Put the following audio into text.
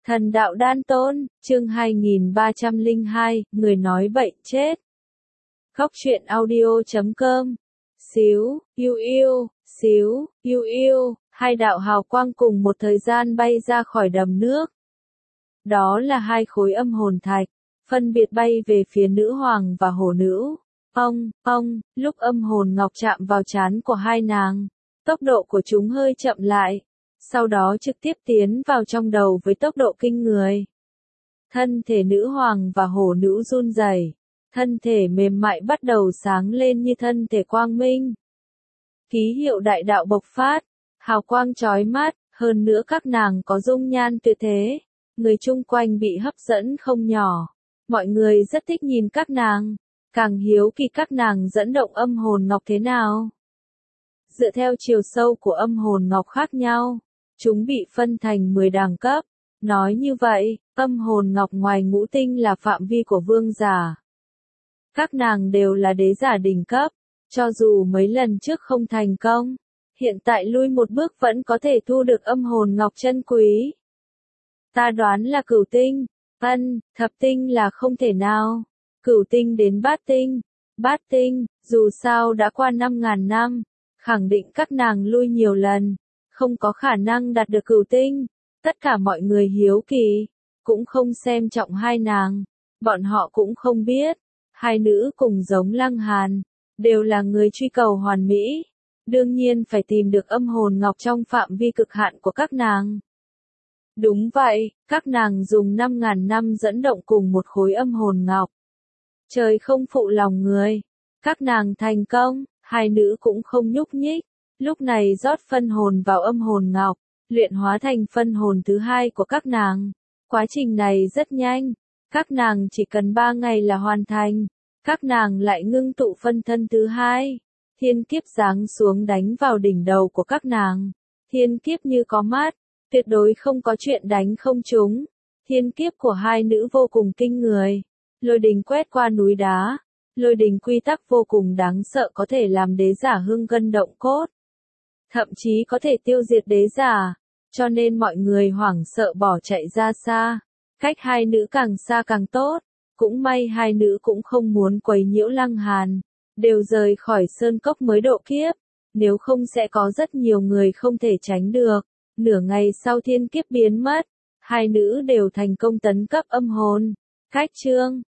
Thần đạo đan tôn, chương 2302, người nói bậy chết. Góc truyện audio.com. Xíu, hai đạo hào quang cùng một thời gian bay ra khỏi đầm nước. Đó là hai khối âm hồn thạch, phân biệt bay về phía nữ hoàng và hổ nữ. Lúc âm hồn ngọc chạm vào trán của hai nàng, tốc độ của chúng hơi chậm lại, sau đó trực tiếp tiến vào trong đầu với tốc độ kinh người. Thân thể nữ hoàng và hổ nữ run rẩy, thân thể mềm mại bắt đầu sáng lên như thân thể quang minh. Ký hiệu đại đạo bộc phát, hào quang chói mắt, hơn nữa các nàng có dung nhan tuyệt thế, người chung quanh bị hấp dẫn không nhỏ. Mọi người rất thích nhìn các nàng, càng hiếu kỳ các nàng dẫn động âm hồn ngọc thế nào. Dựa theo chiều sâu của âm hồn ngọc khác nhau, chúng bị phân thành 10 đẳng cấp. Nói như vậy, âm hồn ngọc ngoài ngũ tinh là phạm vi của vương giả. Các nàng đều là đế giả đỉnh cấp, cho dù mấy lần trước không thành công, hiện tại lui một bước vẫn có thể thu được âm hồn ngọc chân quý. Ta đoán là cửu tinh, thập tinh là không thể nào, cửu tinh đến bát tinh, dù sao đã qua 5.000 năm, khẳng định các nàng lui nhiều lần, không có khả năng đạt được cửu tinh. Tất cả mọi người hiếu kỳ, cũng không xem trọng hai nàng, bọn họ cũng không biết, hai nữ cùng giống Lăng Hàn, đều là người truy cầu hoàn mỹ, đương nhiên phải tìm được âm hồn ngọc trong phạm vi cực hạn của các nàng. Đúng vậy, các nàng dùng 5.000 năm dẫn động cùng một khối âm hồn ngọc. Trời không phụ lòng người, các nàng thành công, hai nữ cũng không nhúc nhích, lúc này rót phân hồn vào âm hồn ngọc, luyện hóa thành phân hồn thứ hai của các nàng. Quá trình này rất nhanh, các nàng chỉ cần 3 ngày là hoàn thành, các nàng lại ngưng tụ phân thân thứ hai. Thiên kiếp giáng xuống đánh vào đỉnh đầu của các nàng. Thiên kiếp như có mắt, tuyệt đối không có chuyện đánh không trúng. Thiên kiếp của hai nữ vô cùng kinh người. Lôi đình quét qua núi đá. Lôi đình quy tắc vô cùng đáng sợ, có thể làm đế giả hưng gân động cốt. Thậm chí có thể tiêu diệt đế giả, cho nên mọi người hoảng sợ bỏ chạy ra xa. Cách hai nữ càng xa càng tốt. Cũng may hai nữ cũng không muốn quấy nhiễu Lăng Hàn, đều rời khỏi sơn cốc mới độ kiếp, nếu không sẽ có rất nhiều người không thể tránh được. Nửa ngày sau thiên kiếp biến mất, hai nữ đều thành công tấn cấp âm hồn. Cách chương